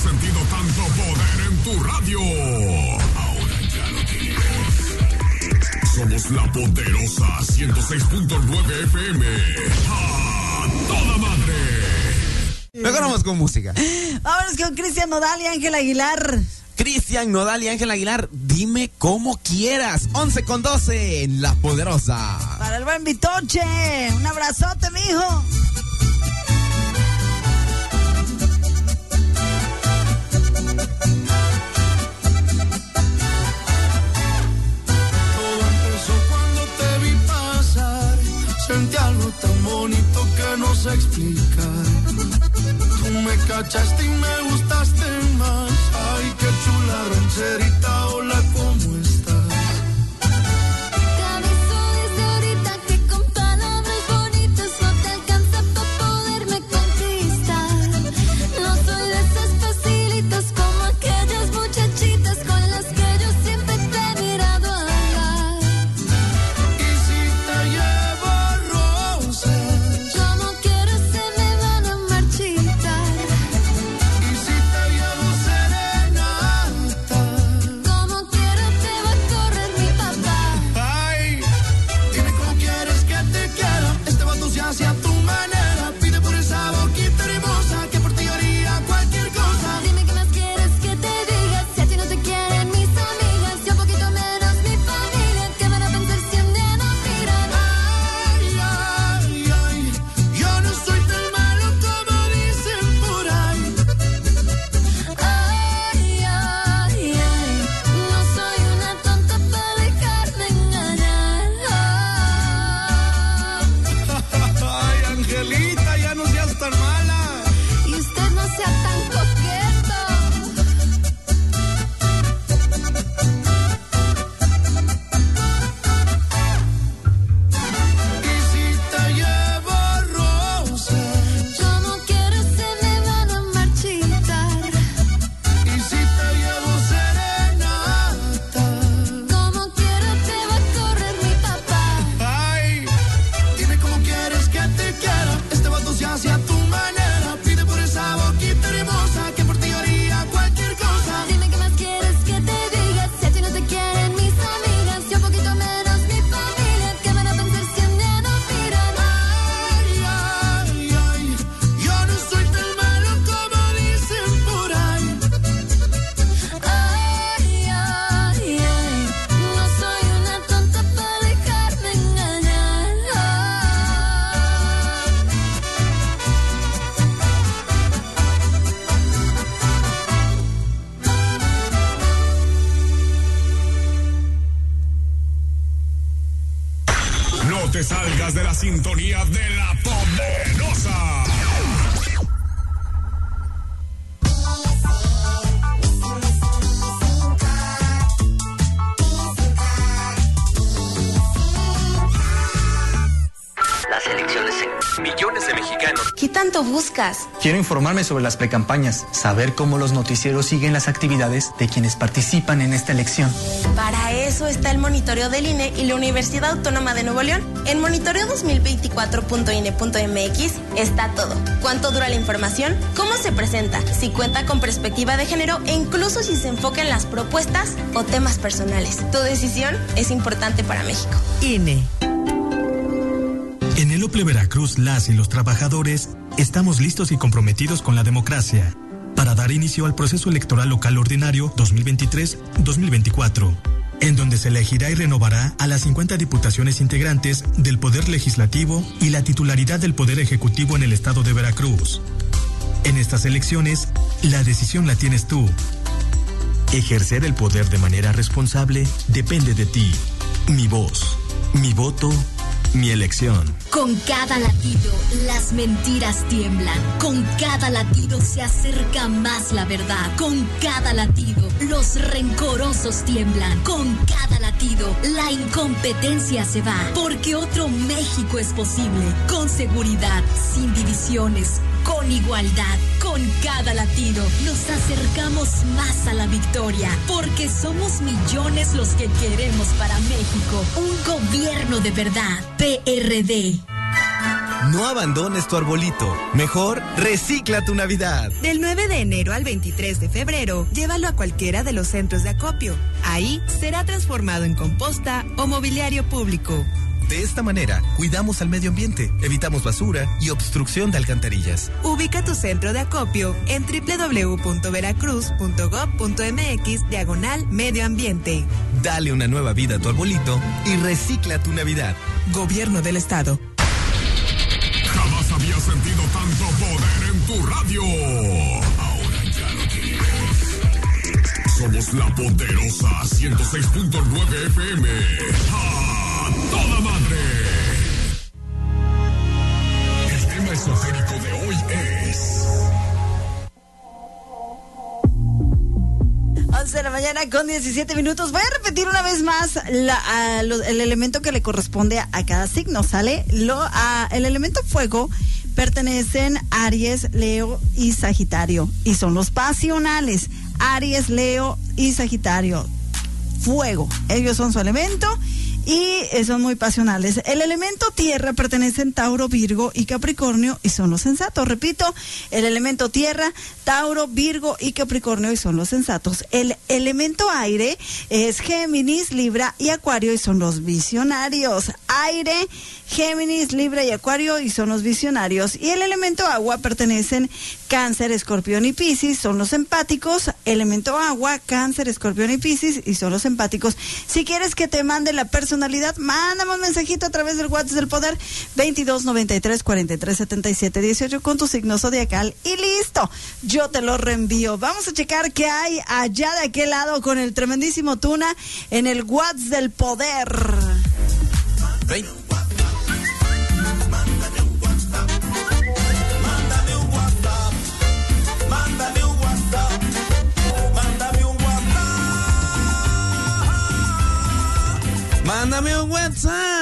sentido tanto poder en tu radio. Ahora ya lo tienes. Somos la poderosa 106.9 FM. ¡A toda madre! Mejor vamos con música. Vámonos con Cristian Nodal y Ángel Aguilar. Cristian Nodal y Ángel Aguilar, dime como quieras. 11:12 en La Poderosa. Para el buen Vitoche, un abrazote, mijo. Sentí algo tan bonito que no sé explicar. Tú me cachaste y me gustaste más. Ay, qué chula rancherita, hola, ¿cómo estás? Te aviso desde ahorita que con palabras bonitas no te alcanza para poderme conquistar. No soy de esas facilitas como aquellas muchachitas con las que yo siempre te he mirado hablar. Y si te llevo como quiero se me van a marchitar. y si te llevo serenata, Como quiero te va a correr mi papá. ay, dime cómo quieres que te quiera. Este vato se hace a tu manera. Pide por esa boquita hermosa que por ti haría cualquier cosa. Dime qué más quieres que te diga. Si a ti no te quieren mis amigas, y un poquito menos mi familia, ¿qué van a pensar si un día nos miran? Ay, ay, ay, yo no soy tan malo como dicen por ahí. Ay, ay, ay, no soy una tonta para dejarme engañar. Ay, Angelita, ya no seas tan mala. Y usted no sea tan coqueto. Y si te llevo rosas, Como quiero se me van a marchitar. y si te llevo serenata, Como quiero te va a correr mi papá. ay, dime cómo quieres que te quiera. Este vato se hace a tu manera. Pide por esa boquita hermosa que por ti haría cualquier cosa. Dime qué más quieres que te diga. Si a ti no te quieren mis amigas, y un poquito menos mi familia, ¿qué van a pensar si un día nos miran? Ay, ay, ay, yo no soy tan malo como dicen por ahí. Ay, ay, ay, no soy una tonta para dejarme engañar. No te salgas de la sintonía de La Poderosa. Las elecciones en millones de mexicanos. ¿Qué tanto buscas? Quiero informarme sobre las precampañas, saber cómo los noticieros siguen las actividades de quienes participan en esta elección. Para eso está el monitoreo del INE y la Universidad Autónoma de Nuevo León. En monitoreo2024.ine.mx está todo. ¿Cuánto dura la información? ¿Cómo se presenta? Si cuenta con perspectiva de género e incluso si se enfoca en las propuestas o temas personales. Tu decisión es importante para México. INE. En el OPLE Veracruz, las y los trabajadores estamos listos y comprometidos con la democracia para dar inicio al proceso electoral local ordinario 2023-2024, en donde se elegirá y renovará a las 50 diputaciones integrantes del Poder Legislativo y la titularidad del Poder Ejecutivo en el estado de Veracruz. En estas elecciones, la decisión la tienes tú. Ejercer el poder de manera responsable depende de ti. Mi voz, mi voto, mi elección. Con cada latido, las mentiras tiemblan. Con cada latido se acerca más la verdad. Con cada latido, los rencorosos tiemblan. Con cada latido, la incompetencia se va. Porque otro México es posible. Con seguridad, sin divisiones, con igualdad. Con cada latido, nos acercamos más a la victoria. Porque somos millones los que queremos para México un gobierno de verdad. PRD. No abandones tu arbolito. Mejor, recicla tu Navidad. Del 9 de enero al 23 de febrero, llévalo a cualquiera de los centros de acopio. Ahí será transformado en composta o mobiliario público. De esta manera, cuidamos al medio ambiente, evitamos basura y obstrucción de alcantarillas. Ubica tu centro de acopio en www.veracruz.gov.mx/medio ambiente. Dale una nueva vida a tu arbolito y recicla tu Navidad. Gobierno del Estado. Jamás había sentido tanto poder en tu radio. Ahora ya lo tienes. Somos la poderosa 106.9 FM. ¡A toda madre! El tema esotérico de hoy es 11 de la mañana con 17 minutos. Voy a repetir una vez más el elemento que le corresponde a cada signo, ¿sale? El elemento fuego pertenecen Aries, Leo y Sagitario. Y son los pasionales. Aries, Leo y Sagitario. Fuego. Ellos son su elemento. Y son muy pasionales. El elemento tierra pertenecen Tauro, Virgo y Capricornio y son los sensatos. Repito, el elemento tierra, Tauro, Virgo y Capricornio y son los sensatos. El elemento aire es Géminis, Libra y Acuario y son los visionarios. Aire, Géminis, Libra y Acuario y son los visionarios. Y el elemento agua pertenecen Cáncer, Escorpión y Piscis, son los empáticos. Elemento agua, Cáncer, Escorpión y Piscis y son los empáticos. Si quieres que te mande la personalidad, mándame un mensajito a través del WhatsApp del Poder 2293-4377-18 con tu signo zodiacal y listo, yo te lo reenvío. Vamos a checar qué hay allá de aquel lado con el tremendísimo Tuna en el WhatsApp del Poder. Mándame un WhatsApp.